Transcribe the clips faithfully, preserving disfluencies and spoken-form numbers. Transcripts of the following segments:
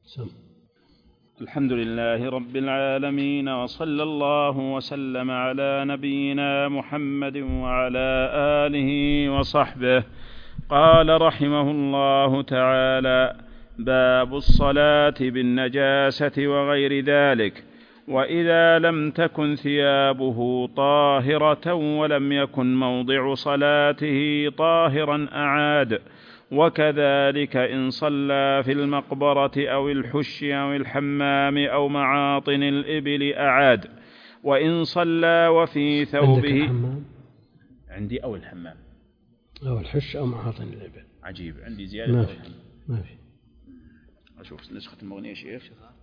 سم. الحمد لله رب العالمين، وصلى الله وسلم على نبينا محمد وعلى آله وصحبه. قال رحمه الله تعالى: باب الصلاة بالنجاسة وغير ذلك. وإذا لم تكن ثيابه طاهرة ولم يكن موضع صلاته طاهرا أعاد. وكذلك إن صلى في المقبرة أو الحش أو الحمام أو معاطن الإبل أعاد. وإن صلى وفي ثوبه عندي أو الحمام أو الحش أو معاطن الإبل. عجيب، عندي زيادة. ما في ما في أشوف نسخة المغني يا شيخ.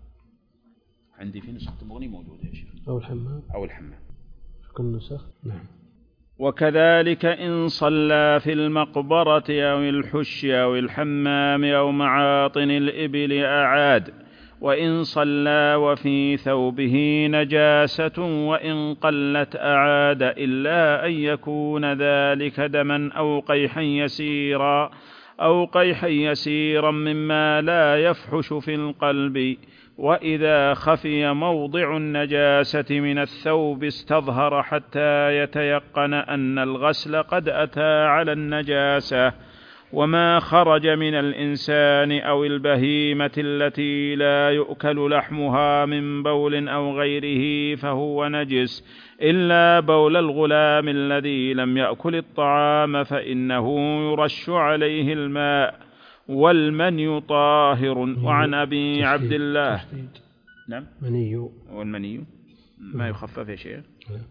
عندي في نسخة المغني موجودة يا شيخ. أو الحمام أو الحمام في كل نسخ. نعم. وكذلك إن صلى في المقبرة أو الحش أو الحمام أو معاطن الإبل أعاد. وإن صلى وفي ثوبه نجاسة وإن قلت أعاد، إلا أن يكون ذلك دما أو قيحا يسيرا أو قيحا يسيرا مما لا يفحش في القلب. وإذا خفي موضع النجاسة من الثوب استظهر حتى يتيقن أن الغسل قد أتى على النجاسة. وما خرج من الإنسان أو البهيمة التي لا يؤكل لحمها من بول أو غيره فهو نجس، إلا بول الغلام الذي لم يأكل الطعام فإنه يرش عليه الماء. والمني طاهر. وعن أبي عبد الله تشديد. نعم. مني. والمني ما يخفف يا شيخ.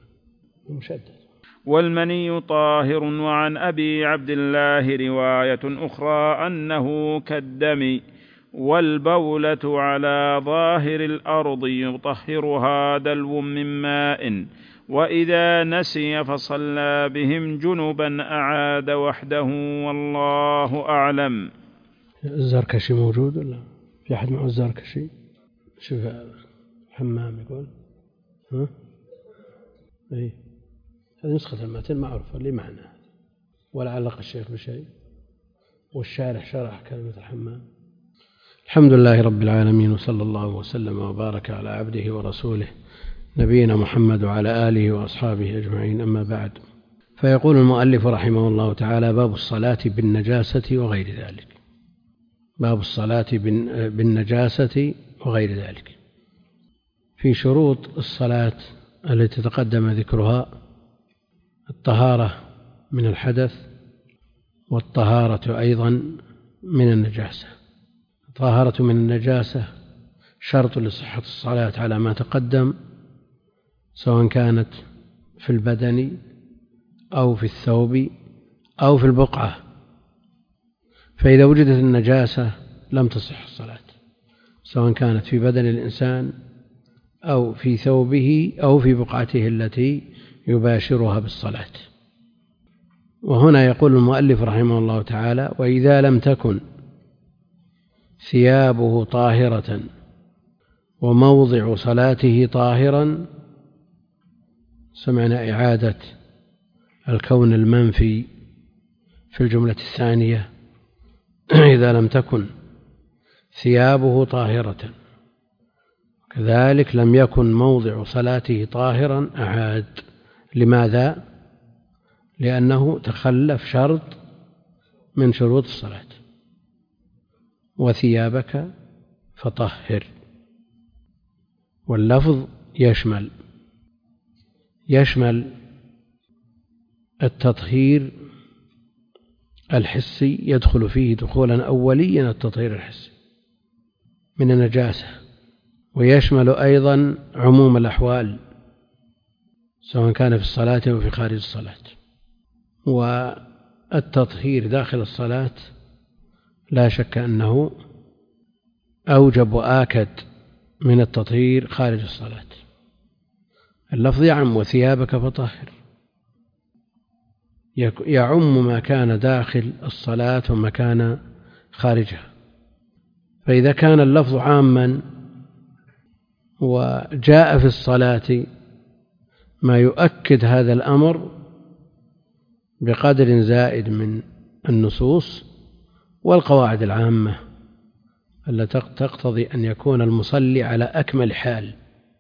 مشدد. والمني طاهر. وعن أبي عبد الله رواية أخرى أنه كالدم. والبولة على ظاهر الأرض يطهرها دلو من ماء. وإذا نسي فصلى بهم جنبا أعاد وحده، والله أعلم. الزركشي موجود ولا في أحد معه الزركشي؟ شوف الحمام يقول ها اي هذه نسخة المتن معروفة لي معنى، ولا علق الشيخ بشيء، والشارح شرح كلمة الحمام. الحمد لله رب العالمين، وصلى الله وسلم وبارك على عبده ورسوله نبينا محمد وعلى آله وأصحابه أجمعين، أما بعد. فيقول المؤلف رحمه الله تعالى: باب الصلاة بالنجاسة وغير ذلك. باب الصلاة بالنجاسة وغير ذلك. في شروط الصلاة التي تقدم ذكرها الطهارة من الحدث، والطهارة أيضا من النجاسة. الطهارة من النجاسة شرط لصحة الصلاة على ما تقدم، سواء كانت في البدن أو في الثوب أو في البقعة. فإذا وجدت النجاسة لم تصح الصلاة، سواء كانت في بدن الإنسان أو في ثوبه أو في بقعته التي يباشرها بالصلاة. وهنا يقول المؤلف رحمه الله تعالى: وإذا لم تكن ثيابه طاهرة وموضع صلاته طاهرا. سمعنا إعادة الكون المنفي في الجملة الثانية: إذا لم تكن ثيابه طاهرة، كذلك لم يكن موضع صلاته طاهرا أعاد. لماذا؟ لأنه تخلف شرط من شروط الصلاة: وثيابك فطهر. واللفظ يشمل يشمل التطهير الحسي، يدخل فيه دخولا أوليا التطهير الحسي من النجاسة، ويشمل أيضا عموم الأحوال سواء كان في الصلاة أو في خارج الصلاة. والتطهير داخل الصلاة لا شك أنه أوجب وآكد من التطهير خارج الصلاة. اللفظ يعم: وثيابك فطهر، يعم ما كان داخل الصلاة وما كان خارجها. فإذا كان اللفظ عاما وجاء في الصلاة ما يؤكد هذا الأمر بقدر زائد من النصوص والقواعد العامة التي تقتضي أن يكون المصلي على أكمل حال.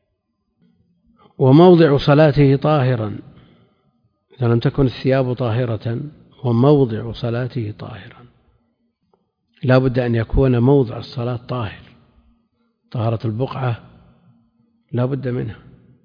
وموضع صلاته طاهرا، إذا لم تكن الثياب طاهرة وموضع صلاته طاهرا، لا بد أن يكون موضع الصلاة طاهر، طهارة البقعة لا بد منها،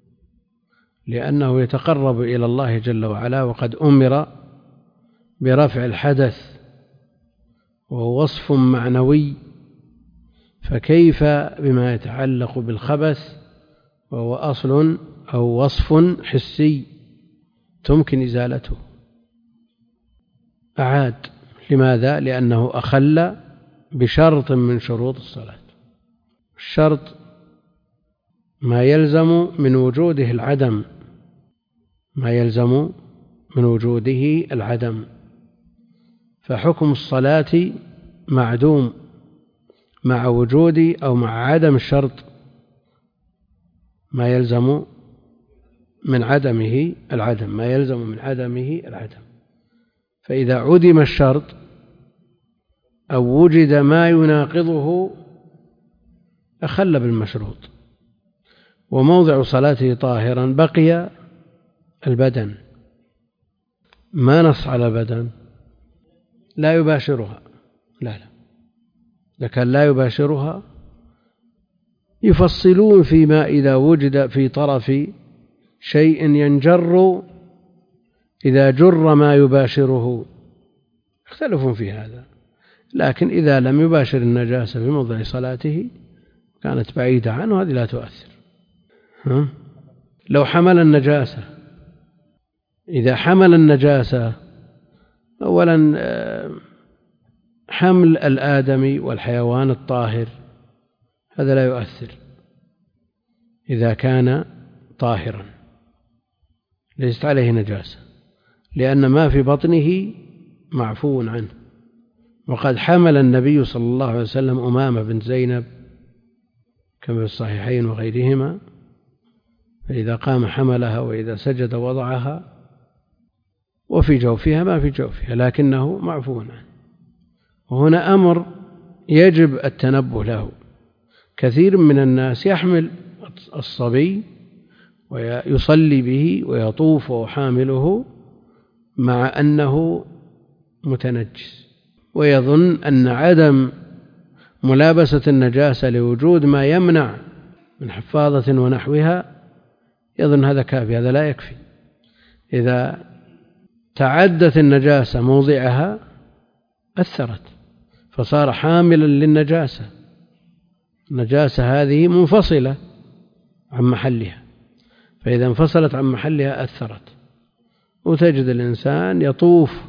لأنه يتقرب إلى الله جل وعلا، وقد أمر برفع الحدث وهو وصف معنوي، فكيف بما يتعلق بالخبث وهو أصل أو وصف حسي تمكن إزالته؟ أعاد. لماذا؟ لأنه أخل بشرط من شروط الصلاة. الشرط ما يلزم من وجوده العدم، ما يلزم من وجوده العدم، فحكم الصلاة معدوم مع وجود أو مع عدم الشرط، ما يلزم من عدمه العدم، ما يلزم من عدمه العدم. فإذا عدم الشرط أو وجد ما يناقضه أخل بالمشروط. وموضع صلاته طاهرا، بقي البدن، ما نص على البدن، لا يباشرها، لا لا لكن لا يباشرها. يفصلون فيما إذا وجد في طرف شيء ينجر، إذا جر ما يباشره، يختلفون في هذا. لكن إذا لم يباشر النجاسة في موضع صلاته كانت بعيدة عنه، هذه لا تؤثر. ها؟ لو حمل النجاسة، إذا حمل النجاسة، أولا حمل الآدمي والحيوان الطاهر هذا لا يؤثر إذا كان طاهرا، ليست عليه نجاسة، لأن ما في بطنه معفو عنه. وقد حمل النبي صلى الله عليه وسلم أمامة بنت زينب كما في الصحيحين وغيرهما، فإذا قام حملها وإذا سجد وضعها، وفي جوفها ما في جوفها، لكنه معفو عنه. وهنا أمر يجب التنبه له. كثير من الناس يحمل الصبي ويصلي به ويطوف وحامله مع أنه متنجس، ويظن أن عدم ملابسة النجاسة لوجود ما يمنع من حفاظة ونحوها يظن هذا كافي. هذا لا يكفي. إذا تعدت النجاسة موضعها أثرت، فصار حاملا للنجاسة. النجاسة هذه منفصلة عن محلها، فإذا انفصلت عن محلها أثرت. وتجد الإنسان يطوف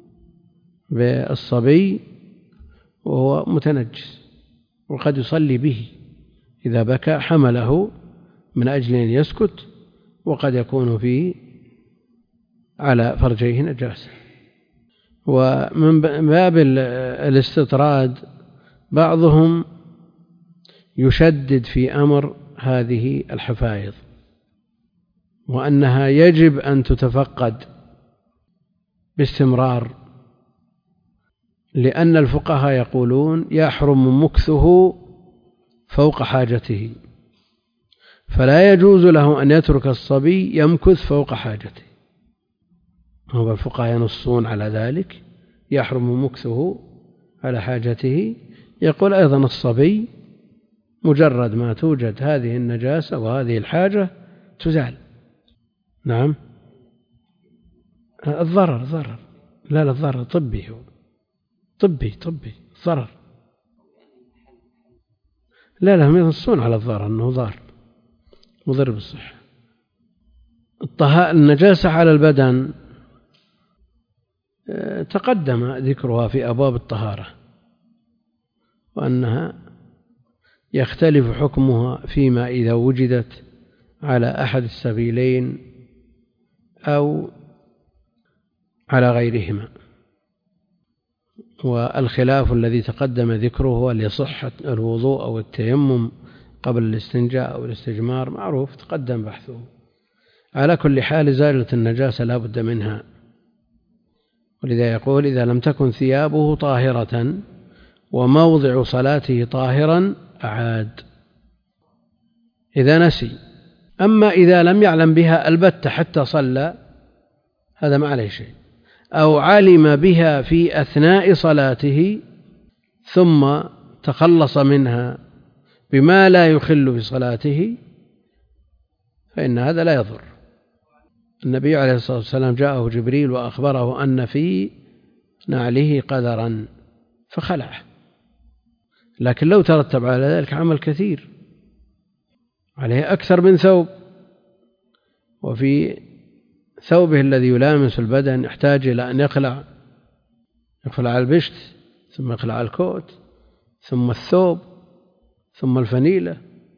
بالصبي وهو متنجس، وقد يصلي به إذا بكى حمله من أجل أن يسكت، وقد يكون فيه على فرجيه نجاسة. ومن باب الاستطراد بعضهم يشدد في أمر هذه الحفائض، وأنها يجب أن تتفقد باستمرار، لأن الفقهاء يقولون يحرم مكثه فوق حاجته، فلا يجوز له أن يترك الصبي يمكث فوق حاجته. هو الفقهاء ينصون على ذلك، يحرم مكثه على حاجته. يقول أيضا الصبي مجرد ما توجد هذه النجاسة وهذه الحاجة تزال. نعم، الضرر ضرر، لا لا الضرر طبي، هو طبي طبي ضرر، لا لا هم ينصون على الضرر أنه ضار مضر بالصحة. النجاسة على البدن تقدم ذكرها في أبواب الطهارة، وأنها يختلف حكمها فيما إذا وجدت على أحد السبيلين أو على غيرهما. والخلاف الذي تقدم ذكره هو لصحة الوضوء أو التيمم قبل الاستنجاء أو الاستجمار، معروف تقدم بحثه. على كل حال إزالة النجاسة لا بد منها، ولذا يقول إذا لم تكن ثيابه طاهرة وموضع صلاته طاهرا أعاد إذا نسي. أما إذا لم يعلم بها البتة حتى صلى هذا ما عليه شيء، أو علم بها في أثناء صلاته ثم تخلص منها بما لا يخل بصلاته فإن هذا لا يضر. النبي عليه الصلاة والسلام جاءه جبريل وأخبره أن في نعله قدرا فخلعه، لكن لو ترتب على ذلك عمل كثير عليه أكثر من ثوب، وفي ثوبه الذي يلامس البدن يحتاج إلى أن يخلع يخلع البشت ثم يخلع الكوت ثم الثوب ثم الفنيلة،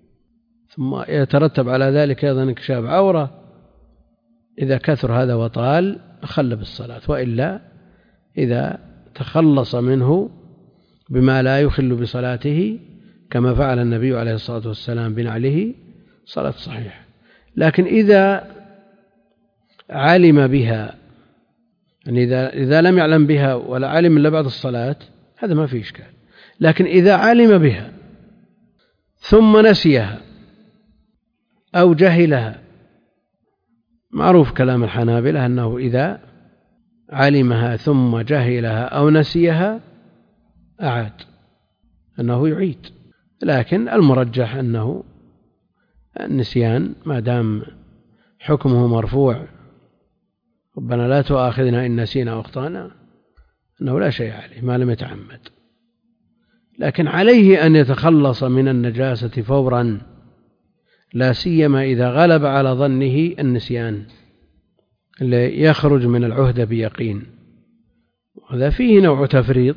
ثم يترتب على ذلك أيضا انكشاف عورة. إذا كثر هذا وطال أخل بالصلاة، وإلا إذا تخلص منه بما لا يخل بصلاته كما فعل النبي عليه الصلاة والسلام بنعله صلاة صحيحة. لكن إذا علم بها، يعني إذا, إذا لم يعلم بها ولا علم إلا بعد الصلاة هذا ما فيه إشكال. لكن إذا علم بها ثم نسيها أو جهلها، معروف كلام الحنابلة أنه إذا علمها ثم جهلها أو نسيها أعاد، أنه يعيد. لكن المرجح أنه النسيان ما دام حكمه مرفوع ربنا لا تؤاخذنا إن نسينا أو أخطأنا، أنه لا شيء عليه ما لم يتعمد. لكن عليه أن يتخلص من النجاسة فورا، لا سيما إذا غلب على ظنه النسيان اللي يخرج من العهدة بيقين، وهذا فيه نوع تفريط.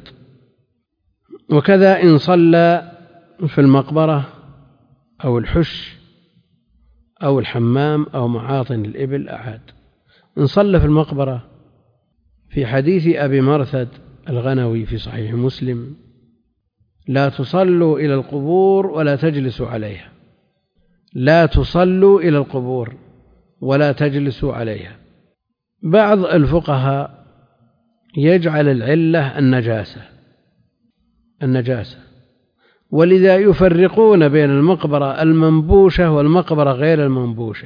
وكذا إن صلى في المقبرة أو الحش أو الحمام أو معاطن الإبل أعاد. إن صلى في المقبرة في حديث أبي مرثد الغنوي في صحيح مسلم: لا تصلوا إلى القبور ولا تجلسوا عليها، لا تصلوا إلى القبور ولا تجلسوا عليها. بعض الفقهاء يجعل العلة النجاسة النجاسة ولذا يفرقون بين المقبرة المنبوشة والمقبرة غير المنبوشة.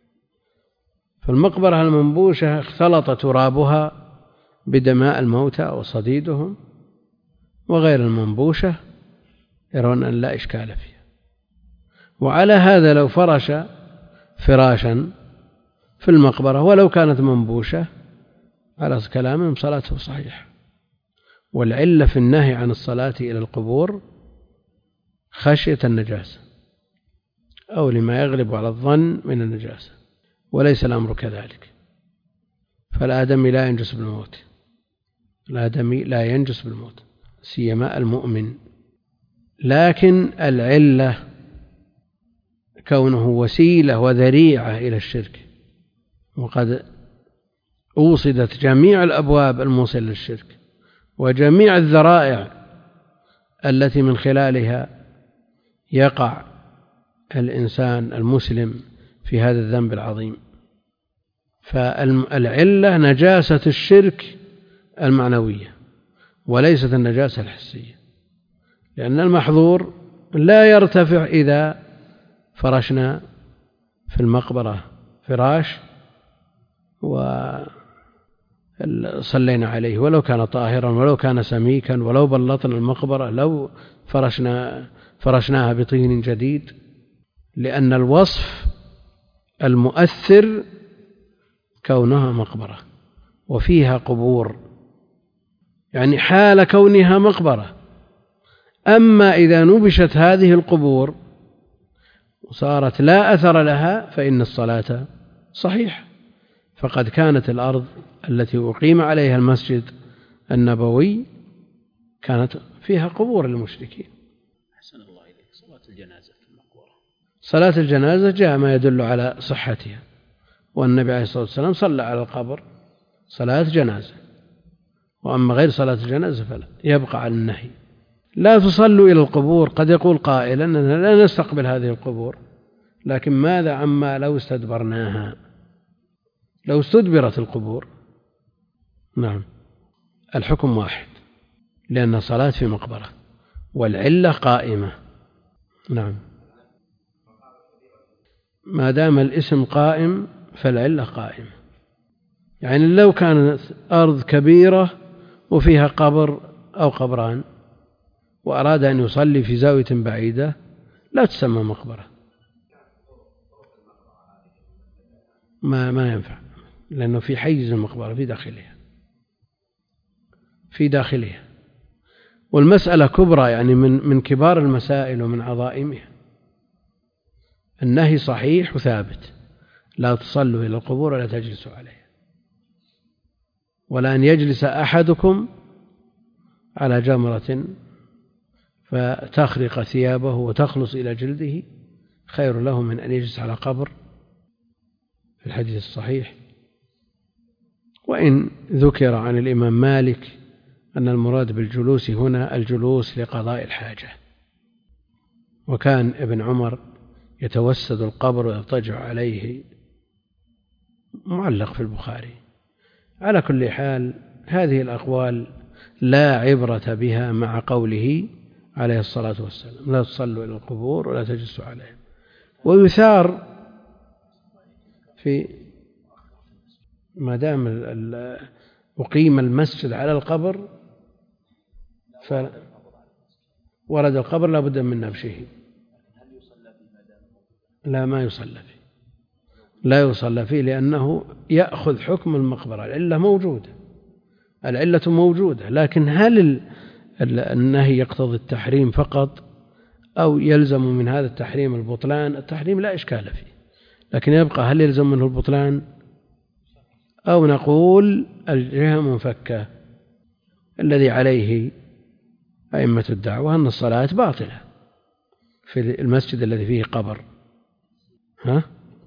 فالمقبرة المنبوشة اختلط ترابها بدماء الموتى وصديدهم، وغير المنبوشة يرون أن لا إشكال فيها. وعلى هذا لو فرش فراشا في المقبرة ولو كانت منبوشة على كلامهم صلاته صحيحة. والعلة في النهي عن الصلاة إلى القبور خشية النجاسة أو لما يغلب على الظن من النجاسة، وليس الأمر كذلك. فالآدمي لا ينجس بالموت، الآدمي لا ينجس بالموت سيما المؤمن. لكن العلة كونه وسيلة وذريعة إلى الشرك، وقد أوصدت جميع الأبواب الموصلة للشرك وجميع الذرائع التي من خلالها يقع الإنسان المسلم في هذا الذنب العظيم. فالعلة نجاسة الشرك المعنوية وليست النجاسة الحسية، لأن المحظور لا يرتفع إذا فرشنا في المقبرة فراش وصلينا عليه ولو كان طاهرا ولو كان سميكا ولو بلطنا المقبرة لو فرشنا فرشناها بطين جديد، لأن الوصف المؤثر كونها مقبرة وفيها قبور، يعني حال كونها مقبرة. أما إذا نبشت هذه القبور وصارت لا أثر لها فإن الصلاة صحيحة. فقد كانت الأرض التي أقيم عليها المسجد النبوي كانت فيها قبور المشركين. أحسن الله إليك. صلاة الجنازة في المقبرة، صلاة الجنازة جاء ما يدل على صحتها، والنبي عليه الصلاة والسلام صلى على القبر صلاة جنازة. وأما غير صلاة الجنازة فلا، يبقى على النهي. لا تصلوا إلى القبور. قد يقول قائل أننا لا نستقبل هذه القبور، لكن ماذا عما لو استدبرناها، لو استدبرت القبور؟ نعم، الحكم واحد، لأن صلاة في مقبرة والعلة قائمة. نعم، ما دام الاسم قائم فالعلة قائمة. يعني لو كانت أرض كبيرة وفيها قبر أو قبران وأراد أن يصلي في زاوية بعيدة لا تسمى مقبرة، ما ما ينفع، لأنه في حيز المقبرة في داخلها في داخلها والمسألة كبرى، يعني من من كبار المسائل ومن عظائمها. النهي صحيح وثابت: لا تصلوا إلى القبور ولا تجلسوا عليها، ولا أن يجلس أحدكم على جمرة فتخرق ثيابه وتخلص إلى جلده خير له من أن يجلس على قبر، في الحديث الصحيح. وإن ذكر عن الإمام مالك أن المراد بالجلوس هنا الجلوس لقضاء الحاجة، وكان ابن عمر يتوسد القبر ويضطجع عليه، معلق في البخاري. على كل حال هذه الأقوال لا عبرة بها مع قوله عليه الصلاة والسلام: لا تصلوا إلى القبور ولا تجلسوا عليها. ويثار في ما دام أقيم المسجد على القبر فورد القبر لا بد من نبشه. لا، ما يصلى فيه، لا يصلى فيه، لأنه يأخذ حكم المقبرة. العلة موجودة، العلة موجودة، لكن هل النهي يقتضي التحريم فقط أو يلزم من هذا التحريم البطلان؟ التحريم لا إشكال فيه، لكن يبقى هل يلزم منه البطلان أو نقول الجهة منفكة الذي عليه أئمة الدعوة أن الصلاة باطلة في المسجد الذي فيه قبر. ها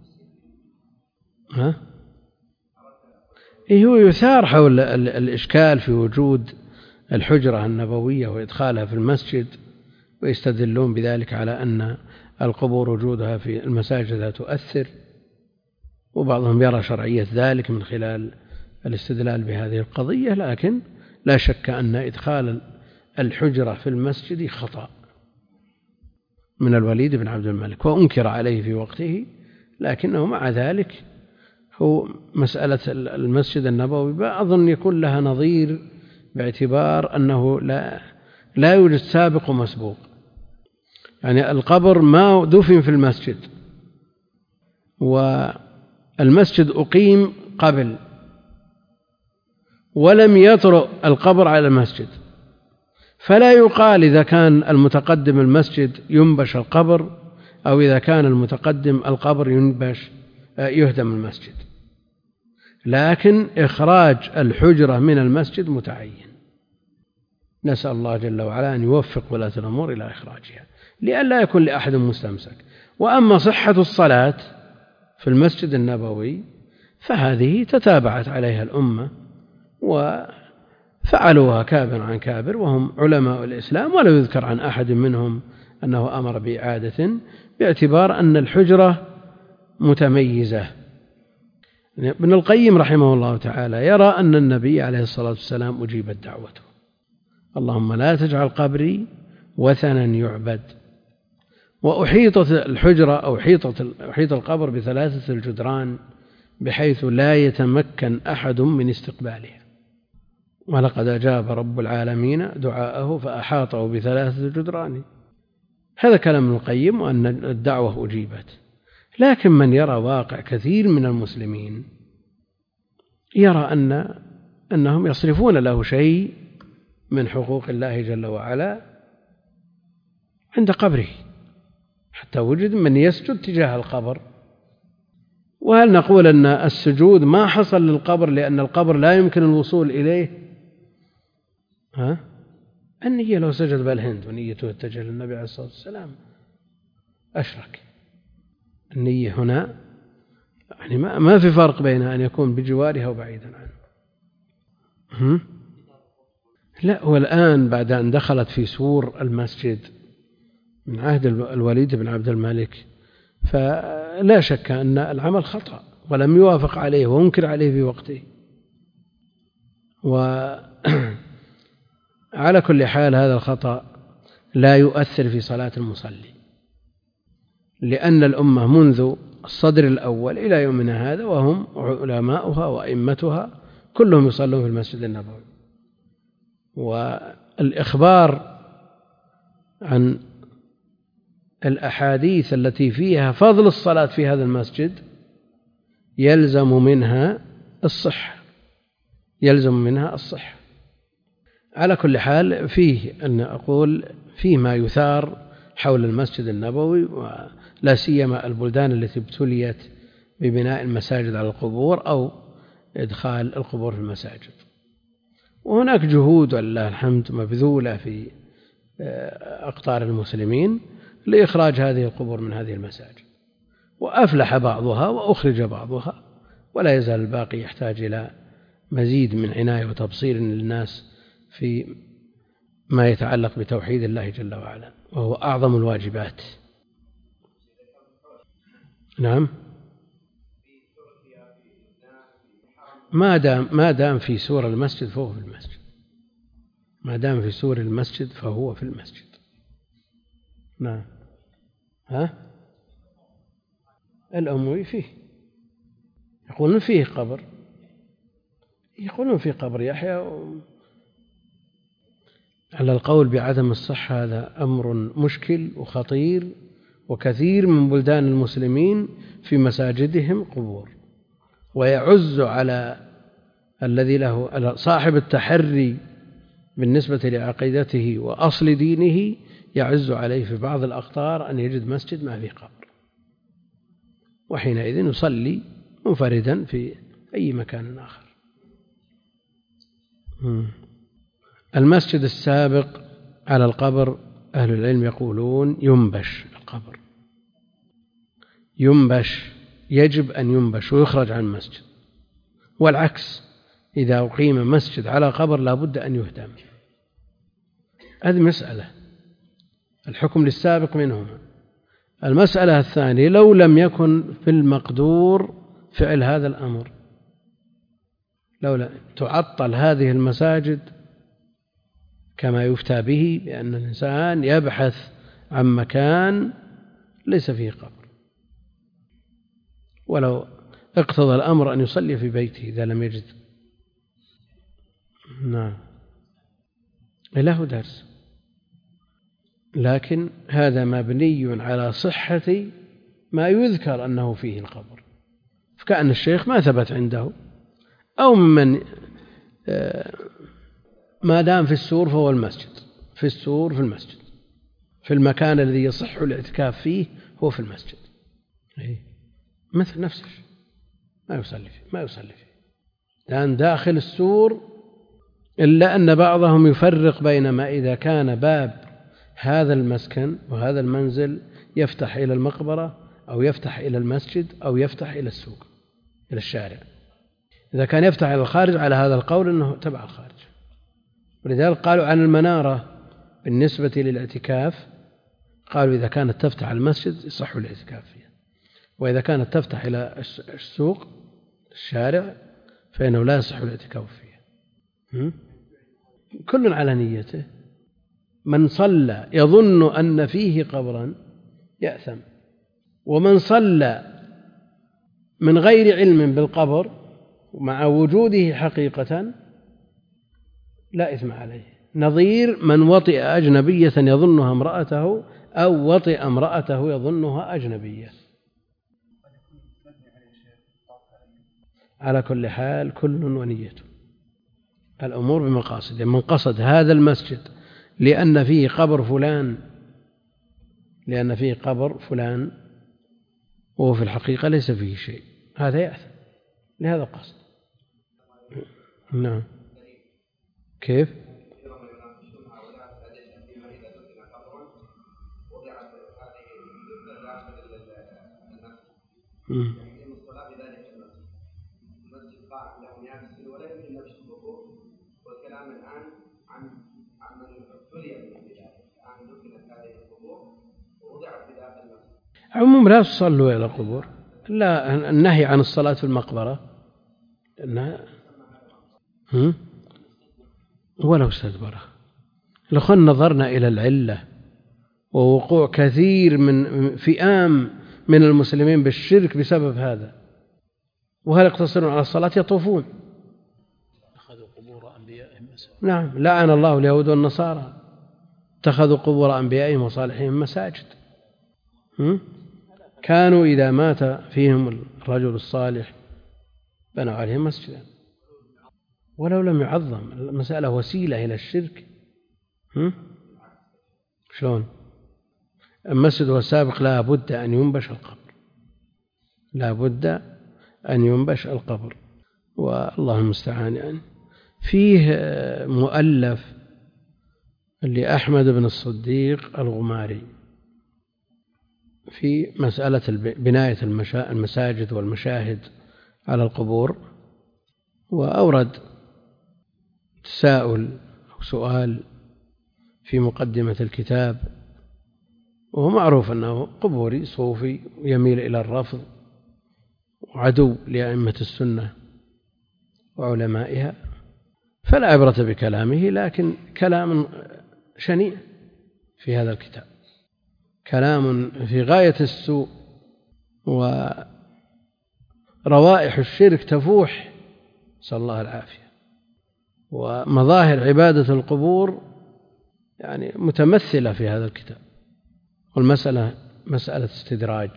ها إيه، هو يثار حول الإشكال في وجود الحجرة النبوية وإدخالها في المسجد، ويستدلون بذلك على أن القبور وجودها في المساجد لا تؤثر، وبعضهم يرى شرعية ذلك من خلال الاستدلال بهذه القضية. لكن لا شك أن إدخال الحجرة في المسجد خطأ من الوليد بن عبد الملك، وأنكر عليه في وقته، لكنه مع ذلك هو مسألة المسجد النبوي أظن يكون لها نظير، باعتبار أنه لا لا يوجد سابق ومسبوق. يعني القبر ما دفن في المسجد، والمسجد أقيم قبل ولم يطرأ القبر على المسجد، فلا يقال إذا كان المتقدم المسجد ينبش القبر، أو إذا كان المتقدم القبر ينبش يهدم المسجد، لكن إخراج الحجرة من المسجد متعين. نسأل الله جل وعلا أن يوفق ولاة الأمور إلى إخراجها لئلا يكون لأحد مستمسك. وأما صحة الصلاة في المسجد النبوي فهذه تتابعت عليها الأمة وفعلوها كابر عن كابر، وهم علماء الإسلام، ولا يذكر عن أحد منهم أنه أمر بإعادة، باعتبار أن الحجرة متميزة. ابن القيم رحمه الله تعالى يرى أن النبي عليه الصلاة والسلام أجيبت دعوته: اللهم لا تجعل قبري وثنا يعبد. وأحيطت الحجرة أو أحيط القبر بثلاثة الجدران بحيث لا يتمكن أحد من استقبالها، ولقد أجاب رب العالمين دعاءه فأحاطه بثلاثة جدران. هذا كلام ابن القيم، وأن الدعوة أجيبت. لكن من يرى واقع كثير من المسلمين يرى أن أنهم يصرفون له شيء من حقوق الله جل وعلا عند قبره، حتى وجد من يسجد تجاه القبر. وهل نقول أن السجود ما حصل للقبر لأن القبر لا يمكن الوصول إليه؟ ها؟ النية لو سجد بالهند ونيته اتجه للنبي عليه الصلاة والسلام أشرك. النية هنا يعني ما ما في فرق بين أن يكون بجوارها وبعيدا عنه. هم؟ لا، والآن بعد أن دخلت في سور المسجد من عهد الوليد بن عبد الملك فلا شك أن العمل خطأ ولم يوافق عليه وانكر عليه في وقته. وعلى كل حال هذا الخطأ لا يؤثر في صلاة المصلي، لأن الأمة منذ الصدر الأول إلى يومنا هذا وهم علماؤها وأئمتها كلهم يصلون في المسجد النبوي. والإخبار عن الأحاديث التي فيها فضل الصلاة في هذا المسجد يلزم منها الصحة يلزم منها الصحة. على كل حال فيه أن أقول فيه ما يثار حول المسجد النبوي، ولا سيما البلدان التي ابتليت ببناء المساجد على القبور أو إدخال القبور في المساجد. وهناك جهود والله الحمد مبذولة في أقطار المسلمين لإخراج هذه القبور من هذه المساجد، وأفلح بعضها وأخرج بعضها، ولا يزال الباقي يحتاج إلى مزيد من عناية وتبصير للناس في ما يتعلق بتوحيد الله جل وعلا، وهو أعظم الواجبات. نعم، ما دام ما دام في سور المسجد فهو في المسجد، ما دام في سور المسجد فهو في المسجد. نعم. ها الأموي فيه يقولون فيه قبر، يقولون فيه قبر يحيى و... على القول بعدم الصحة هذا أمر مشكل وخطير، وكثير من بلدان المسلمين في مساجدهم قبور، ويعز على الذي له صاحب التحري بالنسبة لعقيدته وأصل دينه، يعز عليه في بعض الأقطار أن يجد مسجد ما فيه قبر، وحينئذ يصلي منفردا في أي مكان آخر. المسجد السابق على القبر أهل العلم يقولون ينبش القبر، ينبش، يجب أن ينبش ويخرج عن المسجد، والعكس إذا أقيم مسجد على قبر لا بد أن يهدم. هذه مسألة، الحكم للسابق منهما. المسألة الثانية لو لم يكن في المقدور فعل هذا الأمر، لولا تعطل هذه المساجد كما يفتى به بأن الإنسان يبحث عن مكان ليس فيه قبر، ولو اقتضى الأمر أن يصلي في بيته إذا لم يجد. نعم له درس، لكن هذا مبني على صحة ما يذكر أنه فيه القبر، فكأن الشيخ ما ثبت عنده، أو ممن ما دام في السور فهو المسجد، في السور في المسجد، في المكان الذي يصح الاعتكاف فيه هو في المسجد، مثل نفس الشيء ما يصلي فيه ما يصلي فيه لأن داخل السور، إلا أن بعضهم يفرق بين ما إذا كان باب هذا المسكن وهذا المنزل يفتح إلى المقبرة أو يفتح إلى المسجد أو يفتح إلى السوق إلى الشارع. إذا كان يفتح إلى الخارج على هذا القول أنه تبع الخارج، ولذلك قالوا عن المنارة بالنسبة للاعتكاف، قالوا إذا كانت تفتح على المسجد يصح الاعتكاف فيها، وإذا كانت تفتح إلى السوق الشارع فإنه لا يصح الاعتكاف فيها. كل على نيته. من صلى يظن أن فيه قبرا يأثم، ومن صلى من غير علم بالقبر مع وجوده حقيقة لا إثم عليه، نظير من وطئ أجنبية يظنها امرأته أو وطئ امرأته يظنها أجنبية. على كل حال كل ونيته، الأمور بمقاصد. من قصد هذا المسجد لأن فيه قبر فلان لأن فيه قبر فلان وهو في الحقيقة ليس فيه شيء، هذا يأثم لهذا القصد. نعم. كيف؟ مم. عموما لا تصلوا إلى القبور، لا، النهي عن الصلاة في المقبرة إنها ولو استدبره. لو نظرنا إلى العلة ووقوع كثير من فئام من المسلمين بالشرك بسبب هذا. وهل يقتصرون على الصلاة؟ يطوفون. اتخذوا قبور أنبيائهم مساجد. نعم، لعن الله اليهود والنصارى اتخذوا قبور أنبيائهم وصالحهم مساجد. كانوا إذا مات فيهم الرجل الصالح بنوا عليهم مسجدا ولو لم يعظم. المسألة وسيلة إلى الشرك. شلون؟ المسجد والسابق لا بد أن ينبش القبر، لا بد أن ينبش القبر، والله المستعان. يعني فيه مؤلف لأحمد بن الصديق الغماري في مسألة بناية المساجد والمشاهد على القبور، وأورد تساؤل أو سؤال في مقدمة الكتاب، وهو معروف أنه قبوري صوفي يميل إلى الرفض وعدو لأئمة السنة وعلمائها، فلا عبرة بكلامه، لكن كلام شنيع في هذا الكتاب، كلام في غاية السوء، وروائح الشرك تفوح، نسأل الله العافية، ومظاهر عبادة القبور يعني متمثلة في هذا الكتاب. والمسألة مسألة استدراج،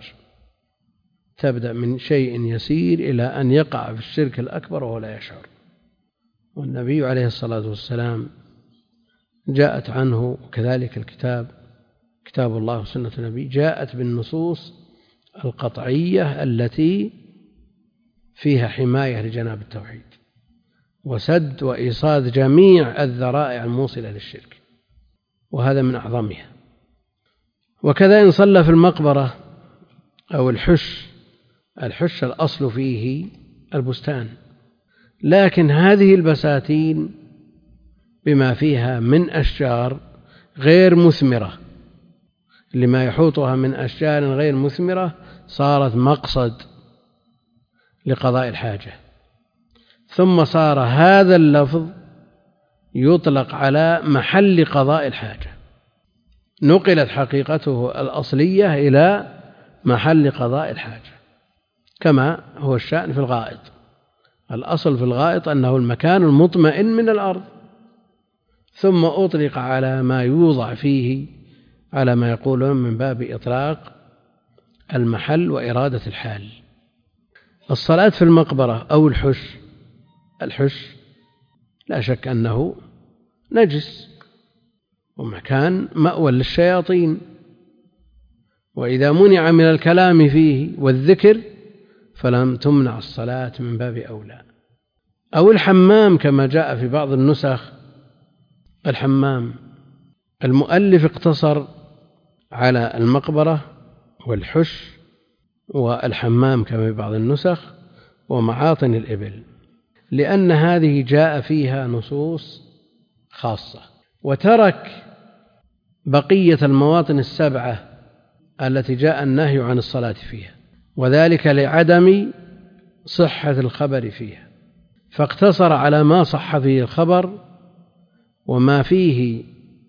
تبدأ من شيء يسير إلى أن يقع في الشرك الأكبر وهو لا يشعر. والنبي عليه الصلاة والسلام جاءت عنه، وكذلك الكتاب كتاب الله وسنة النبي جاءت بالنصوص القطعية التي فيها حماية لجناب التوحيد وسد وإيصاد جميع الذرائع الموصلة للشرك، وهذا من أعظمها. وكذا إن صلى في المقبرة أو الحش، الحش الأصل فيه البستان، لكن هذه البساتين بما فيها من أشجار غير مثمرة، لما يحوطها من أشجار غير مثمرة صارت مقصد لقضاء الحاجة، ثم صار هذا اللفظ يطلق على محل قضاء الحاجة، نقلت حقيقته الأصلية إلى محل قضاء الحاجة، كما هو الشأن في الغائط. الأصل في الغائط أنه المكان المطمئن من الأرض، ثم أطلق على ما يوضع فيه على ما يقولون من باب إطلاق المحل وإرادة الحال. الصلاة في المقبرة أو الحش، الحش لا شك أنه نجس ومكان مأوى للشياطين، وإذا منع من الكلام فيه والذكر فلم تمنع الصلاة من باب أولى. أو الحمام كما جاء في بعض النسخ، الحمام المؤلف اقتصر على المقبرة والحش والحمام كما في بعض النسخ ومعاطن الإبل، لأن هذه جاء فيها نصوص خاصة، وترك بقية المواطن السبعة التي جاء النهي عن الصلاة فيها، وذلك لعدم صحة الخبر فيها، فاقتصر على ما صح فيه الخبر وما فيه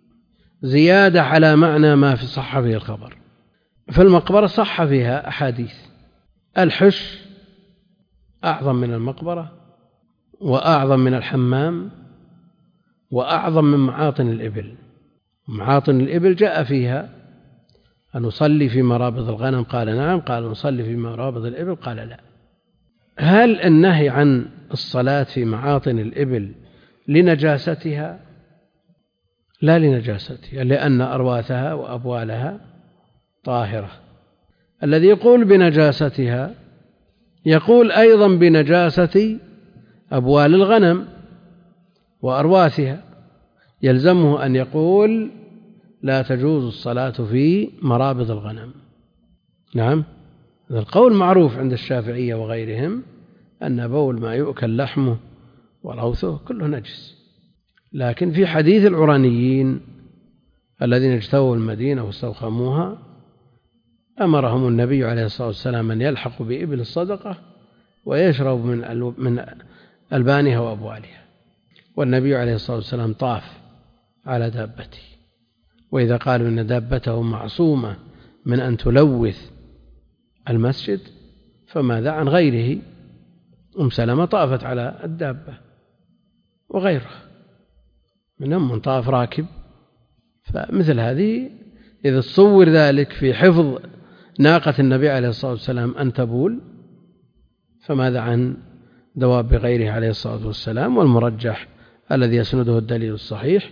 زيادة على معنى ما في صح فيه الخبر. فالمقبرة صح فيها أحاديث، الحش أعظم من المقبرة وأعظم من الحمام وأعظم من معاطن الإبل. معاطن الإبل جاء فيها أن نصلي في مرابض الغنم، قال نعم، قال نصلي في مرابض الإبل، قال لا. هل النهي عن الصلاة في معاطن الإبل لنجاستها؟ لا لنجاستها، لأن أرواثها وأبوالها طاهرة. الذي يقول بنجاستها يقول أيضا بنجاسة أبوال الغنم وأرواثها، يلزمه أن يقول لا تجوز الصلاة في مرابض الغنم. نعم، هذا القول معروف عند الشافعية وغيرهم أن بول ما يؤكل لحمه وروثه كله نجس. لكن في حديث العرانيين الذين اجتووا المدينة واستوخموها أمرهم النبي عليه الصلاة والسلام أن يلحقوا بإبل الصدقة ويشربوا من من ألبانها وأبوالها، والنبي عليه الصلاة والسلام طاف على دابته وإذا قالوا إن دابته معصومة من أن تلوث المسجد فماذا عن غيره؟ أم سلمة طافت على الدابة وغيرها منهم من طاف راكب. فمثل هذه إذا تصور ذلك في حفظ ناقة النبي عليه الصلاة والسلام أن تبول، فماذا عن دواب غيره عليه الصلاة والسلام؟ والمرجح الذي يسنده الدليل الصحيح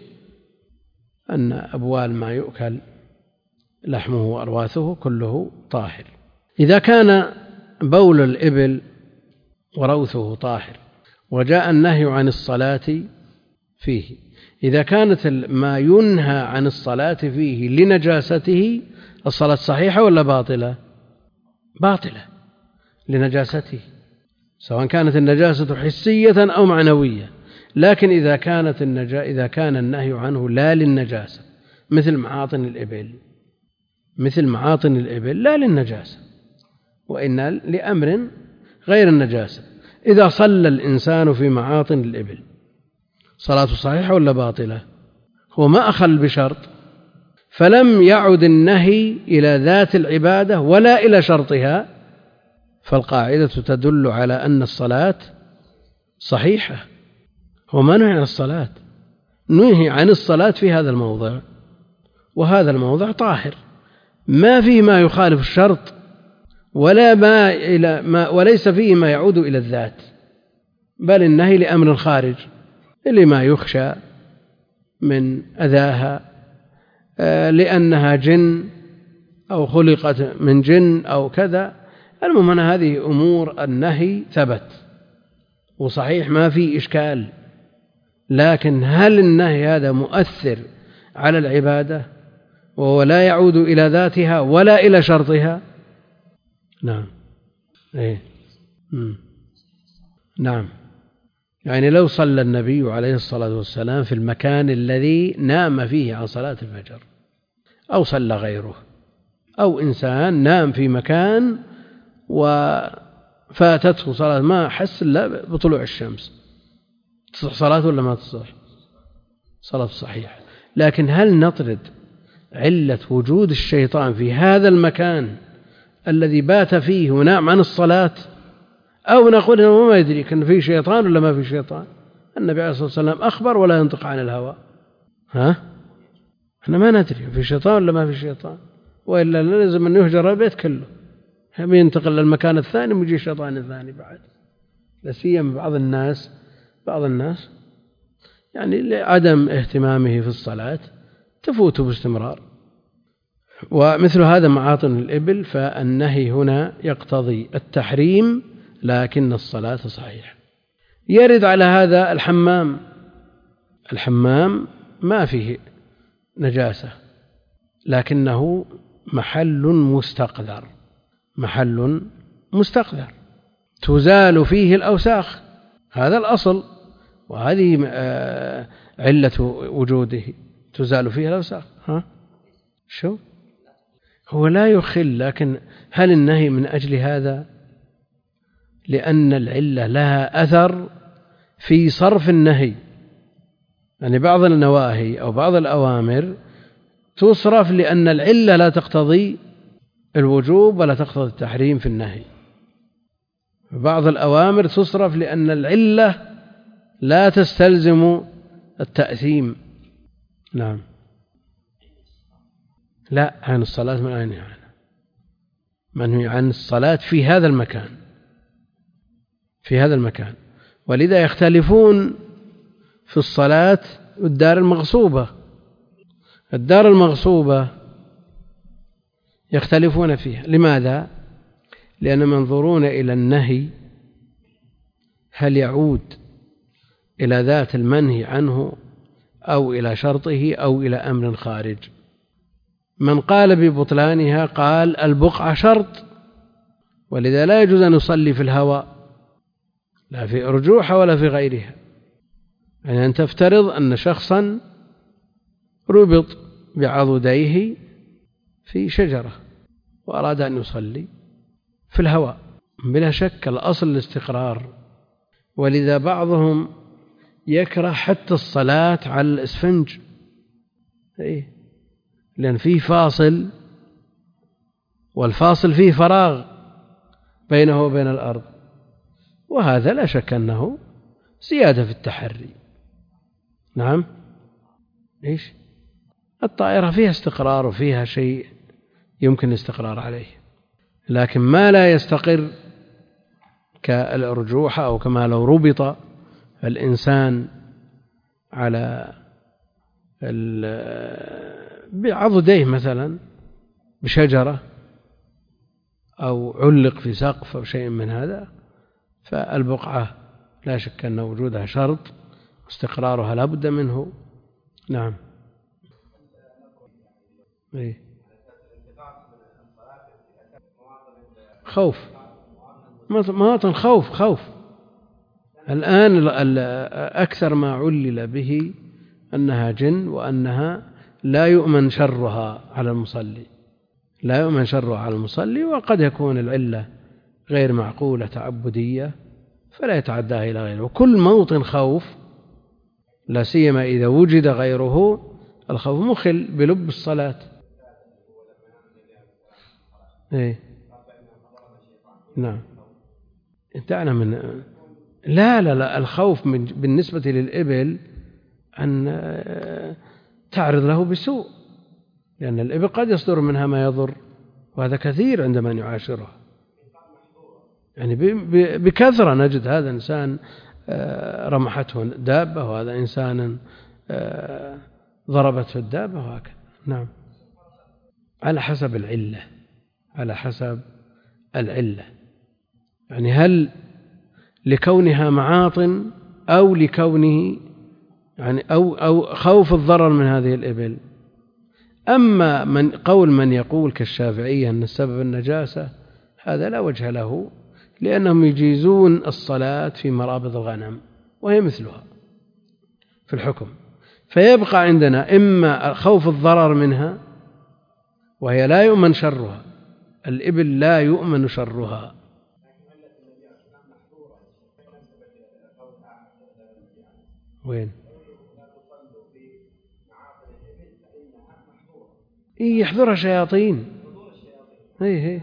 أن أبوال ما يؤكل لحمه وأرواثه كله طاهر. إذا كان بول الإبل وروثه طاهر وجاء النهي عن الصلاة فيه، إذا كانت ما ينهى عن الصلاة فيه لنجاسته الصلاة صحيحة ولا باطلة؟ باطلة لنجاسته، سواء كانت النجاسة حسية أو معنوية. لكن إذا كانت النجا إذا كان النهي عنه لا للنجاسة مثل معاطن الإبل مثل معاطن الإبل لا للنجاسة وإن لأمر غير النجاسة، إذا صلى الإنسان في معاطن الإبل صلاته صحيحة ولا باطلة؟ هو ما أخل بشرط، فلم يعد النهي إلى ذات العبادة ولا إلى شرطها، فالقاعدة تدل على أن الصلاة صحيحة. هو ما نهي عن الصلاة، نهي عن الصلاة في هذا الموضع، وهذا الموضع طاهر ما فيه ما يخالف الشرط ولا ما إلى ما وليس فيه ما يعود إلى الذات، بل النهي لأمر خارج لما يخشى من أذاها لأنها جن أو خلقت من جن أو كذا. المهم هذه أمور النهي ثبت وصحيح ما في إشكال، لكن هل النهي هذا مؤثر على العبادة وهو لا يعود إلى ذاتها ولا إلى شرطها؟ نعم. إيه؟ نعم. يعني لو صلى النبي عليه الصلاة والسلام في المكان الذي نام فيه عن صلاة الفجر، أو صلى غيره، أو إنسان نام في مكان وفاتته صلاة ما حس إلا بطلوع الشمس، تصح صلاة ولا ما تصح؟ صلاة صحيحة. لكن هل نطرد علة وجود الشيطان في هذا المكان الذي بات فيه ونام عن الصلاة، أو نقول إنه ما يدري كان فيه شيطان ولا ما فيه شيطان؟ النبي عليه الصلاة والسلام أخبر ولا ينطق عن الهوى. ها؟ احنا ما ندري في شيطان ولا ما في شيطان، وإلا لازم أن يهجر البيت كله، هم ينتقل للمكان الثاني ويجي الشيطان الثاني بعد. لا سيما بعض الناس بعض الناس يعني لعدم اهتمامه في الصلاة تفوته باستمرار. ومثل هذا معاطن الإبل، فالنهي هنا يقتضي التحريم لكن الصلاة صحيحة. يرد على هذا الحمام، الحمام ما فيه نجاسة لكنه محل مستقذر، محل مستقذر تزال فيه الأوساخ، هذا الأصل، وهذه علة وجوده، تزال فيه الأوساخ. ها؟ شو؟ هو لا يخل، لكن هل النهي من أجل هذا؟ لأن العلة لها أثر في صرف النهي، يعني بعض النواهي أو بعض الأوامر تصرف لأن العلة لا تقتضي الوجوب ولا تقتضي التحريم في النهي. بعض الأوامر تصرف لأن العلة لا تستلزم التأثيم. نعم. لا، عن الصلاة من أين يعني؟ منهي عن الصلاة في هذا المكان، في هذا المكان. ولذا يختلفون في الصلاة والدار المغصوبة. الدار المغصوبة يختلفون فيها. لماذا؟ لأنهم ينظرون إلى النهي هل يعود إلى ذات المنهي عنه أو إلى شرطه أو إلى أمر خارج. من قال ببطلانها قال البقعة شرط، ولذا لا يجوز أن يصلي في الهواء لا في أرجوحة ولا في غيرها. يعني أن تفترض أن شخصا ربط بعضديه في شجرة وأراد أن يصلي في الهواء، بلا شك الأصل الاستقرار، ولذا بعضهم يكره حتى الصلاة على الإسفنج. إيه؟ لأن فيه فاصل، والفاصل فيه فراغ بينه وبين الأرض، وهذا لا شك أنه زيادة في التحري. نعم. إيش؟ الطائرة فيها استقرار وفيها شيء يمكن الاستقرار عليه، لكن ما لا يستقر كالأرجوحة أو كما لو ربط الإنسان على بعضديه مثلا بشجرة أو علق في سقف أو شيء من هذا، فالبقعة لا شك أن وجودها شرط واستقرارها لا بد منه. نعم. إيه؟ خوف، مواطن خوف خوف الآن أكثر ما علل به أنها جن، وأنها لا يؤمن شرها على المصلي، لا يؤمن شرها على المصلي، وقد يكون العلة غير معقولة تعبدية فلا يتعداها إلى غيره. وكل موطن خوف لا سيما إذا وجد غيره، الخوف مخل بلب الصلاة. إيه؟ نعم. انتهينا من لا لا لا الخوف من بالنسبة للإبل أن تعرض له بسوء، لأن الإبل قد يصدر منها ما يضر، وهذا كثير عندما يعاشره، يعني بكثرة نجد هذا إنسان رمحته دابة، وهذا إنسان ضربته الدابة، وهكذا. نعم. على حسب العلة، على حسب العلة، يعني هل لكونها معاطن أو لكونه يعني أو أو خوف الضرر من هذه الإبل. أما من قول من يقول كالشافعية أن السبب النجاسة، هذا لا وجه له، لأنهم يجيزون الصلاة في مرابض الغنم وهي مثلها في الحكم، فيبقى عندنا إما خوف الضرر منها وهي لا يؤمن شرها، الإبل لا يؤمن شرها. وين؟ إيه يحضرها شياطين. إيه إيه.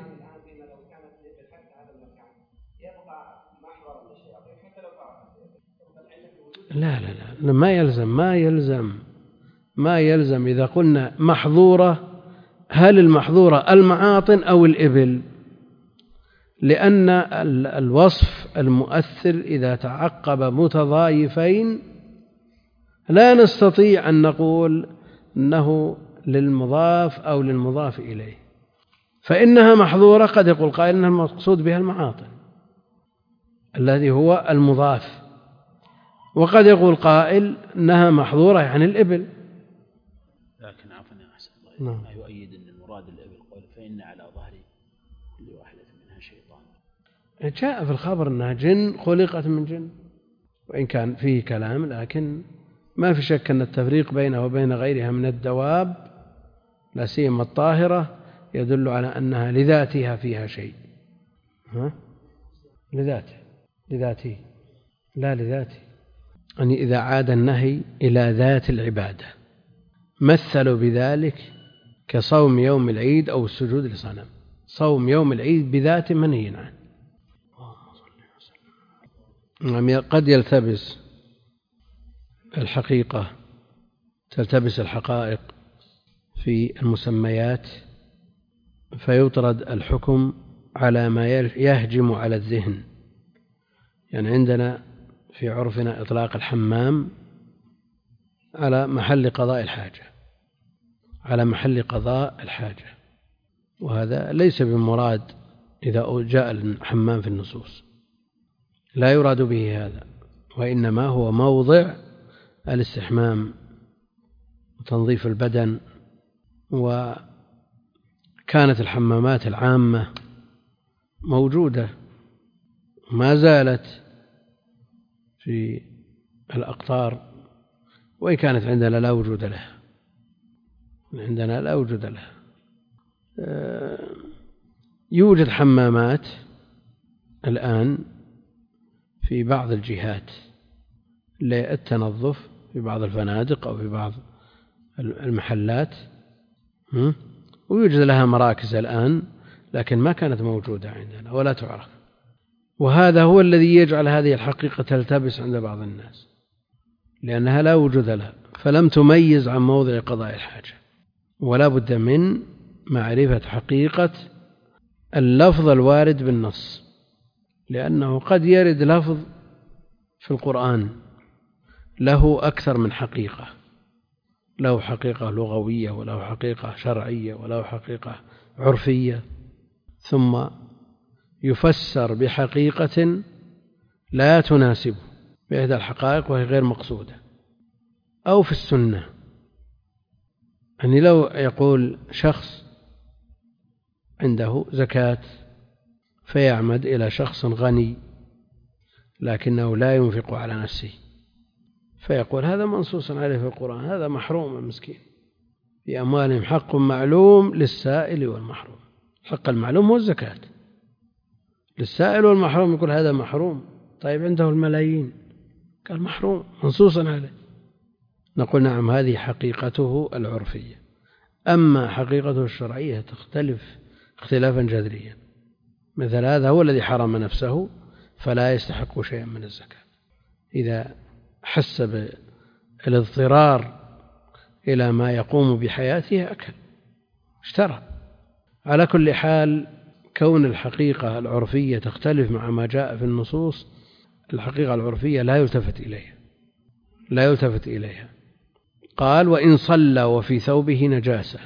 لا لا لا ما يلزم ما يلزم ما يلزم إذا قلنا محظورة، هل المحظورة المعاطن أو الإبل؟ لأن الوصف المؤثر إذا تعقب متضايفين لا نستطيع أن نقول أنه للمضاف أو للمضاف إليه، فإنها محظورة قد يقول قائل أنها المقصود بها المعاطن الذي هو المضاف، وقد يقول قائل أنها محظورة يعني الإبل. لكن عفوا يا أحسن الله، نعم. ما يؤيد أن المراد الإبل قول فإن على ظهر كل واحدة منها شيطان. جاء في الخبر أنها جن خلقت من جن، وإن كان فيه كلام، لكن ما في شك أن التفريق بينها وبين غيرها من الدواب لا سيما الطاهرة يدل على أنها لذاتها فيها شيء. ها؟ لذاته لذاته لا لذاته، يعني إذا عاد النهي إلى ذات العبادة مثلوا بذلك كصوم يوم العيد أو السجود لصنم. صوم يوم العيد بذاته منهي عنه. قد يلتبس الحقيقة تلتبس الحقائق في المسميات فيطرد الحكم على ما يهجم على الذهن. يعني عندنا في عرفنا إطلاق الحمام على محل قضاء الحاجة، على محل قضاء الحاجة، وهذا ليس بمراد إذا جاء الحمام في النصوص، لا يراد به هذا، وإنما هو موضع الاستحمام وتنظيف البدن. وكانت الحمامات العامة موجودة ما زالت في الأقطار، وإن كانت عندنا لا وجود لها، عندنا لا وجود لها. يوجد حمامات الآن في بعض الجهات للتنظف، في بعض الفنادق أو في بعض المحلات، ويوجد لها مراكز الآن لكن ما كانت موجودة عندنا ولا تعرف، وهذا هو الذي يجعل هذه الحقيقة تلتبس عند بعض الناس لأنها لا وجود لها، فلم تميز عن موضع قضاء الحاجة. ولا بد من معرفة حقيقة اللفظ الوارد بالنص، لأنه قد يرد لفظ في القرآن له أكثر من حقيقة، له حقيقة لغوية وله حقيقة شرعية وله حقيقة عرفية، ثم يفسر بحقيقة لا تناسب بإحدى الحقائق وهي غير مقصودة. أو في السنة، يعني لو يقول شخص عنده زكاة فيعمد إلى شخص غني لكنه لا ينفق على نفسه، فيقول هذا منصوص عليه في القرآن، هذا محروم المسكين، في أموالهم حق معلوم للسائل والمحروم. حق المعلوم هو الزكاة، للسائل والمحروم يقول هذا محروم. طيب عنده الملايين، قال محروم منصوصا عليه، نقول نعم هذه حقيقته العرفية. أما حقيقته الشرعية تختلف اختلافا جذريا، مثل هذا هو الذي حرم نفسه فلا يستحق شيئا من الزكاة، إذا حس بالاضطرار إلى ما يقوم بحياته أكل اشترى. على كل حال كون الحقيقة العرفية تختلف مع ما جاء في النصوص، الحقيقة العرفية لا يلتفت إليها لا يلتفت إليها قال وإن صلى وفي ثوبه نجاسة،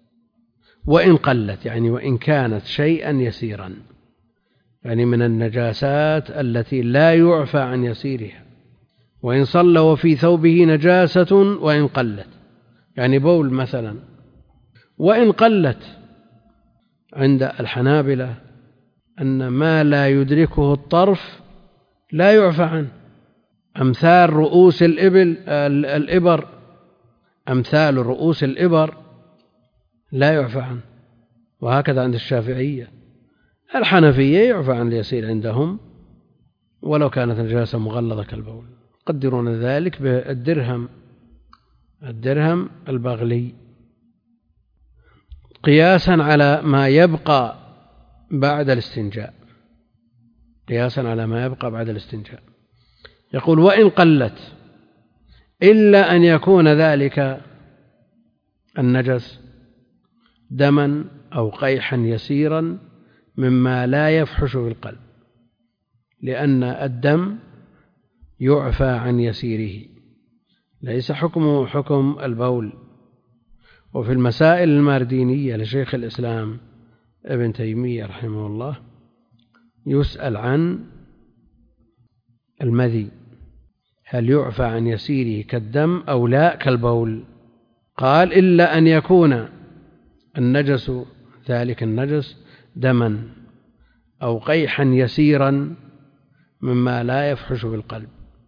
وإن قلت يعني وإن كانت شيئا يسيرا، يعني من النجاسات التي لا يعفى عن يسيرها. وإن صلى وفي ثوبه نجاسة وإن قلت، يعني بول مثلا، وإن قلت عند الحنابلة أن ما لا يدركه الطرف لا يعفى عنه، أمثال رؤوس الإبل الإبر أمثال رؤوس الإبر لا يعفى عنه، وهكذا عند الشافعية. الحنفية يعفى عن اليسير عندهم ولو كانت نجاسة مغلظة كالبول، يقدرون ذلك بالدرهم الدرهم البغلي قياسا على ما يبقى بعد الاستنجاء قياسا على ما يبقى بعد الاستنجاء. يقول وإن قلت إلا أن يكون ذلك النجس دما أو قيحا يسيرا مما لا يفحش في القلب، لأن الدم يعفى عن يسيره، ليس حكمه حكم البول. وفي المسائل الماردينية لشيخ الإسلام ابن تيمية رحمه الله يسأل عن المذي هل يعفى عن يسيره كالدم أو لا كالبول؟ قال إلا أن يكون النجس ذلك النجس دما أو قيحا يسيرا مما لا يفحش بالقلب.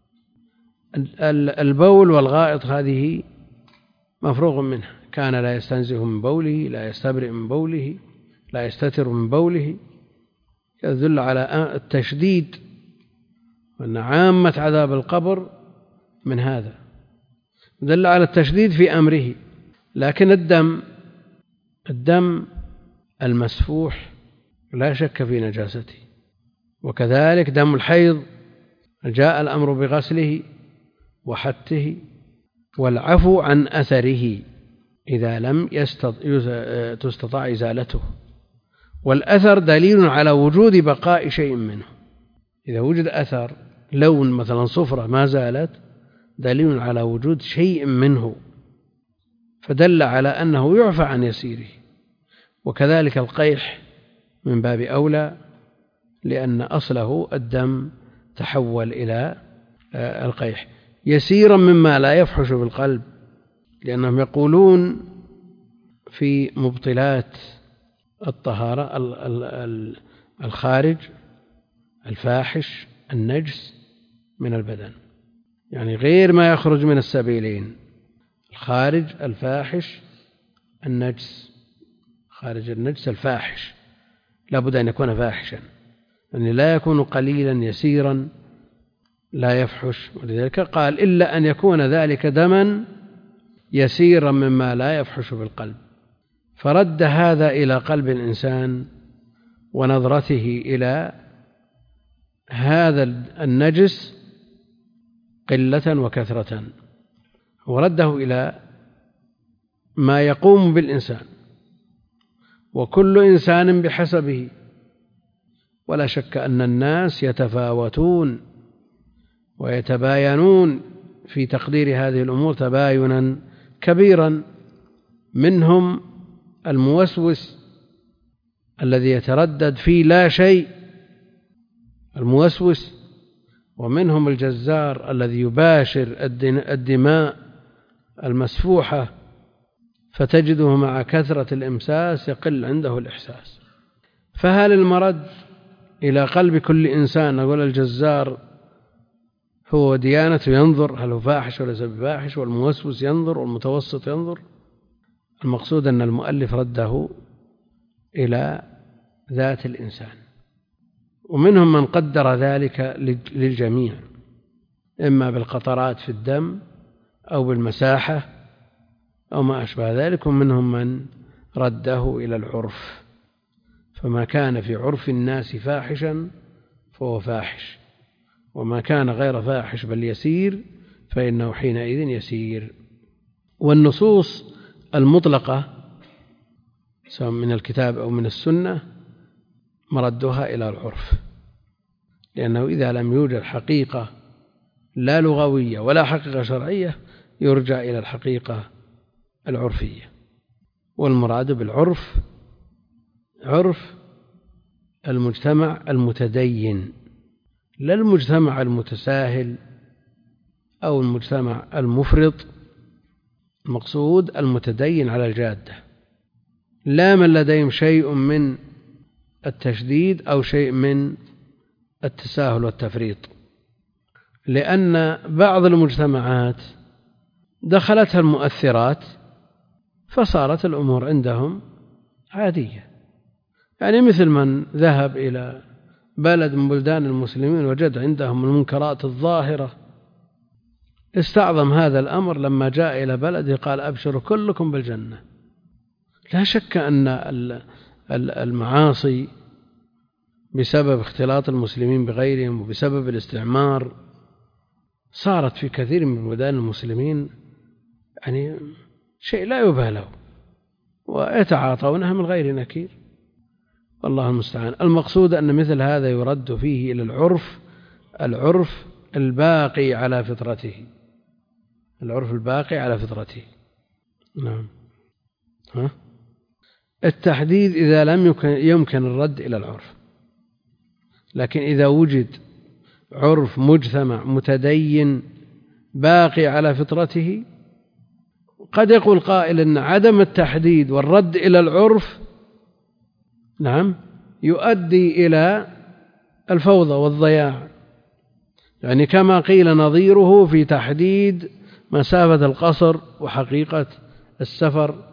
البول والغائط هذه مفروغ منها، كان لا يستنزه من بوله، لا يستبرئ من بوله، لا يستتر من بوله، يدل على التشديد وأن عامة عذاب القبر من هذا، يدل على التشديد في أمره. لكن الدم الدم المسفوح لا شك في نجاسته، وكذلك دم الحيض جاء الأمر بغسله وحته والعفو عن أثره إذا لم تستطع إزالته، والأثر دليل على وجود بقاء شيء منه. إذا وجد أثر لون مثلا صفرة ما زالت دليل على وجود شيء منه، فدل على أنه يعفى عن يسيره. وكذلك القيح من باب أولى، لأن أصله الدم تحول إلى القيح يسيرا مما لا يفحش بالقلب، لأنهم يقولون في مبطلات الطهارة الخارج الفاحش النجس من البدن، يعني غير ما يخرج من السبيلين، الخارج الفاحش النجس، خارج النجس الفاحش لا بد أن يكون فاحشا، يعني لا يكون قليلا يسيرا لا يفحش. ولذلك قال إلا أن يكون ذلك دما يسيرا مما لا يفحش بالقلب، فرد هذا إلى قلب الإنسان ونظرته إلى هذا النجس قلة وكثرة، ورده إلى ما يقوم بالإنسان، وكل إنسان بحسبه، ولا شك أن الناس يتفاوتون ويتباينون في تقدير هذه الأمور تباينا كبيرا. منهم الموسوس الذي يتردد في لا شيء، الموسوس، ومنهم الجزار الذي يباشر الدماء المسفوحة، فتجده مع كثرة الإمساس يقل عنده الإحساس. فهل المرد إلى قلب كل إنسان؟ نقول الجزار هو ديانته ينظر هل هو فاحش وليس بفاحش، والموسوس ينظر والمتوسط ينظر. المقصود أن المؤلف رده إلى ذات الإنسان، ومنهم من قدر ذلك للجميع، إما بالقطرات في الدم أو بالمساحة أو ما أشبه ذلك، ومنهم من رده إلى العرف، فما كان في عرف الناس فاحشا فهو فاحش، وما كان غير فاحش بل يسير فإنه حينئذ يسير. والنصوص المطلقة سواء من الكتاب أو من السنة مردها إلى العرف، لأنه إذا لم يوجد حقيقة لا لغوية ولا حقيقة شرعية يرجع إلى الحقيقة العرفية. والمراد بالعرف عرف المجتمع المتدين، لا المجتمع المتساهل أو المجتمع المفرط، المقصود المتدين على الجادة، لا من لديهم شيء من التشديد أو شيء من التساهل والتفريط. لأن بعض المجتمعات دخلتها المؤثرات فصارت الأمور عندهم عادية، يعني مثل من ذهب إلى بلد من بلدان المسلمين وجد عندهم المنكرات الظاهرة، استعظم هذا الأمر لما جاء إلى بلده قال أبشروا كلكم بالجنة. لا شك أن المعاصي بسبب اختلاط المسلمين بغيرهم وبسبب الاستعمار صارت في كثير من بلدان المسلمين يعني شيء لا يبالغ، ويتعاطونها من غير نكير، والله المستعان. المقصود أن مثل هذا يرد فيه إلى العرف، العرف الباقي على فطرته، العرف الباقي على فطرته. نعم. ها؟ التحديد إذا لم يمكن, يمكن الرد إلى العرف، لكن إذا وجد عرف مجتمع متدين باقي على فطرته، قد يقول قائل أن عدم التحديد والرد إلى العرف نعم يؤدي إلى الفوضى والضياع، يعني كما قيل نظيره في تحديد مسافة القصر وحقيقة السفر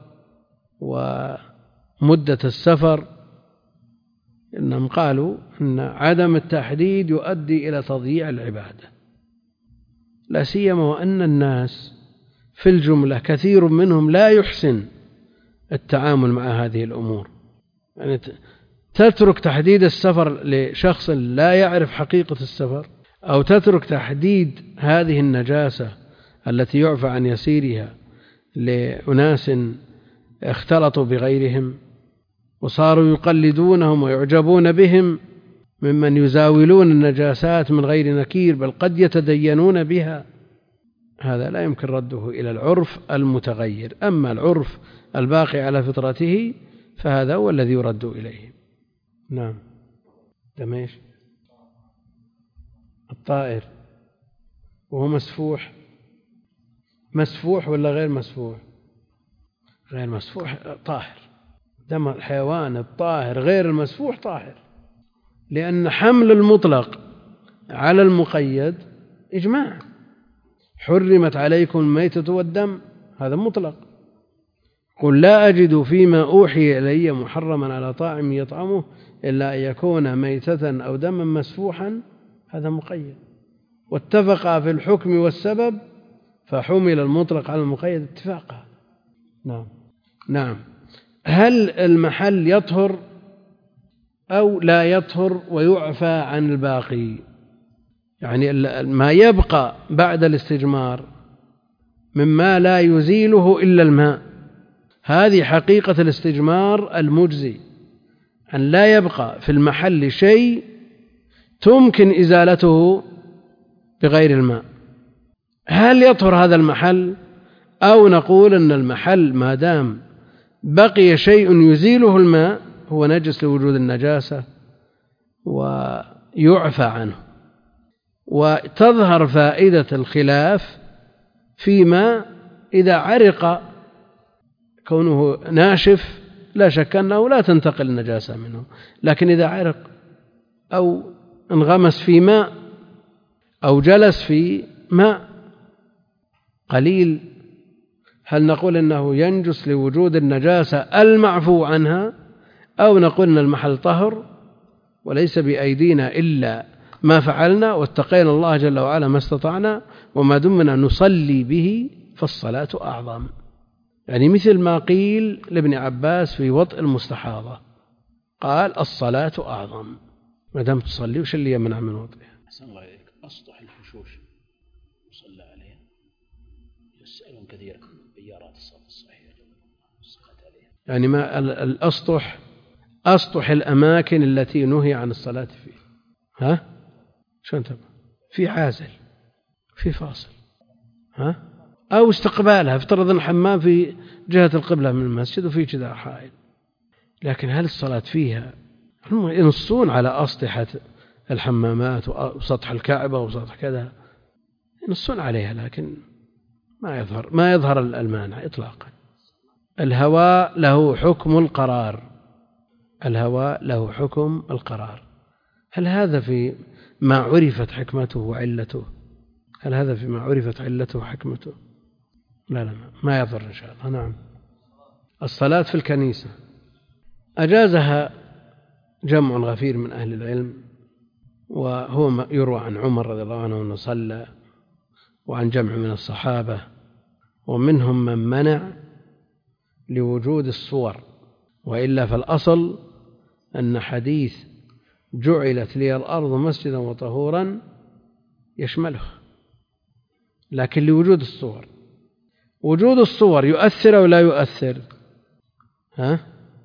ومدة السفر، إنهم قالوا أن عدم التحديد يؤدي إلى تضييع العبادة، لا سيما وأن الناس في الجملة كثير منهم لا يحسن التعامل مع هذه الأمور، يعني تترك تحديد السفر لشخص لا يعرف حقيقة السفر، أو تترك تحديد هذه النجاسة التي يعفى عن يسيرها لأناس اختلطوا بغيرهم وصاروا يقلدونهم ويعجبون بهم ممن يزاولون النجاسات من غير نكير، بل قد يتدينون بها. هذا لا يمكن رده إلى العرف المتغير. أما العرف الباقي على فطرته فهذا هو الذي يرد إليه. نعم. دميش الطائر وهو مسفوح، مسفوح ولا غير مسفوح؟ غير مسفوح طاهر، دم الحيوان الطاهر غير المسفوح طاهر، لأن حمل المطلق على المقيد إجماع. حرمت عليكم الميتة والدم، هذا مطلق. قل لا أجد فيما أوحي إلي محرما على طاعم يطعمه إلا أن يكون ميتة أو دما مسفوحا، هذا مقيد. واتفقا في الحكم والسبب فحمل المطلق على المقيد اتفاقا. نعم. نعم. هل المحل يطهر أو لا يطهر ويعفى عن الباقي؟ يعني ما يبقى بعد الاستجمار مما لا يزيله إلا الماء، هذه حقيقة الاستجمار المجزي، أن لا يبقى في المحل شيء تمكن إزالته بغير الماء. هل يطهر هذا المحل أو نقول أن المحل ما دام بقي شيء يزيله الماء هو نجس لوجود النجاسة ويعفى عنه؟ وتظهر فائدة الخلاف فيما إذا عرق كونه ناشف لا شك أنه لا تنتقل النجاسة منه، لكن إذا عرق أو انغمس في ماء أو جلس في ماء قليل هل نقول أنه ينجس لوجود النجاسة المعفو عنها، أو نقول أن المحل طهر وليس بأيدينا إلا ما فعلنا واتقينا الله جل وعلا ما استطعنا، وما دمنا نصلي به فالصلاة أعظم؟ يعني مثل ما قيل لابن عباس في وطء المستحاضة، قال الصلاة أعظم ما دام تصلي، وش اللي يمنع من وطئها؟ أحسن الله إليك. أسطح الحشوش يصلى عليها، يسألون كثير عن بيارات الصلاة الصحيحة الصلاة عليها. يعني ما الأسطح أسطح الأماكن التي نهي عن الصلاة فيها، ها شلون تبقى في عازل في فاصل، ها أو استقبالها، افترض الحمام في جهة القبلة من المسجد وفي كذا حائل، لكن هل الصلاة فيها؟ هم ينصون على أسطحة الحمامات وسطح الكعبة وسطح كذا، ينصون عليها، لكن ما يظهر ما يظهر المانع إطلاقا. الهواء له حكم القرار، الهواء له حكم القرار. هل هذا في ما عرفت حكمته وعلته؟ هل هذا فيما عرفت علته وحكمته؟ لا لا ما يضر إن شاء الله. نعم. الصلاة في الكنيسة أجازها جمع غفير من أهل العلم، وهو يروى عن عمر رضي الله عنه أنه صلى، وعن جمع من الصحابة، ومنهم من منع لوجود الصور، وإلا فالأصل أن حديث جعلت لي الأرض مسجدا وطهورا يشمله، لكن لوجود الصور. وجود الصور يؤثر أو لا يؤثر؟ ها؟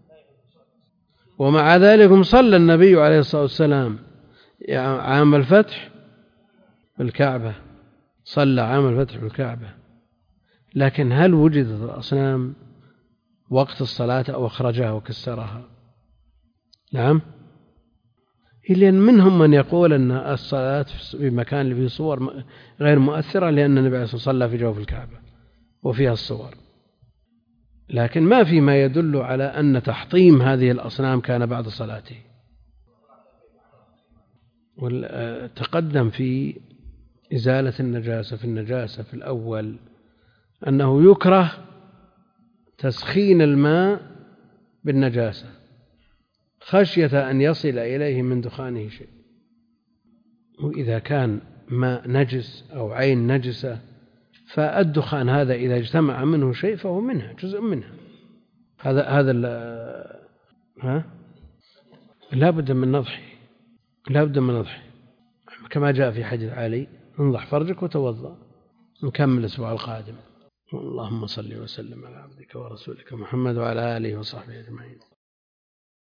ومع ذلك صلى النبي عليه الصلاة والسلام عام الفتح بالكعبة، صلى عام الفتح بالكعبة، لكن هل وجدت الأصنام وقت الصلاة أو أخرجها وكسرها؟ نعم. إلا منهم من يقول أن الصلاة في مكان اللي فيه صور غير مؤثرة، لأن النبي عليه الصلاة والسلام صلى في جوف الكعبة وفيها الصور، لكن ما في ما يدل على أن تحطيم هذه الأصنام كان بعد صلاته. وتقدم في إزالة النجاسة في النجاسة في الأول أنه يكره تسخين الماء بالنجاسة خشية أن يصل إليه من دخانه شيء، وإذا كان ماء نجس أو عين نجسة فالدخان هذا إذا اجتمع منه شيء فهو منها جزء منها. هذا هذا ها لا بد من نضحي، لا بد من نضحي كما جاء في حديث علي: انضح فرجك وتوضأ. نكمل الأسبوع القادم. اللهم صل وسلم على عبدك ورسولك محمد وعلى آله وصحبه أجمعين.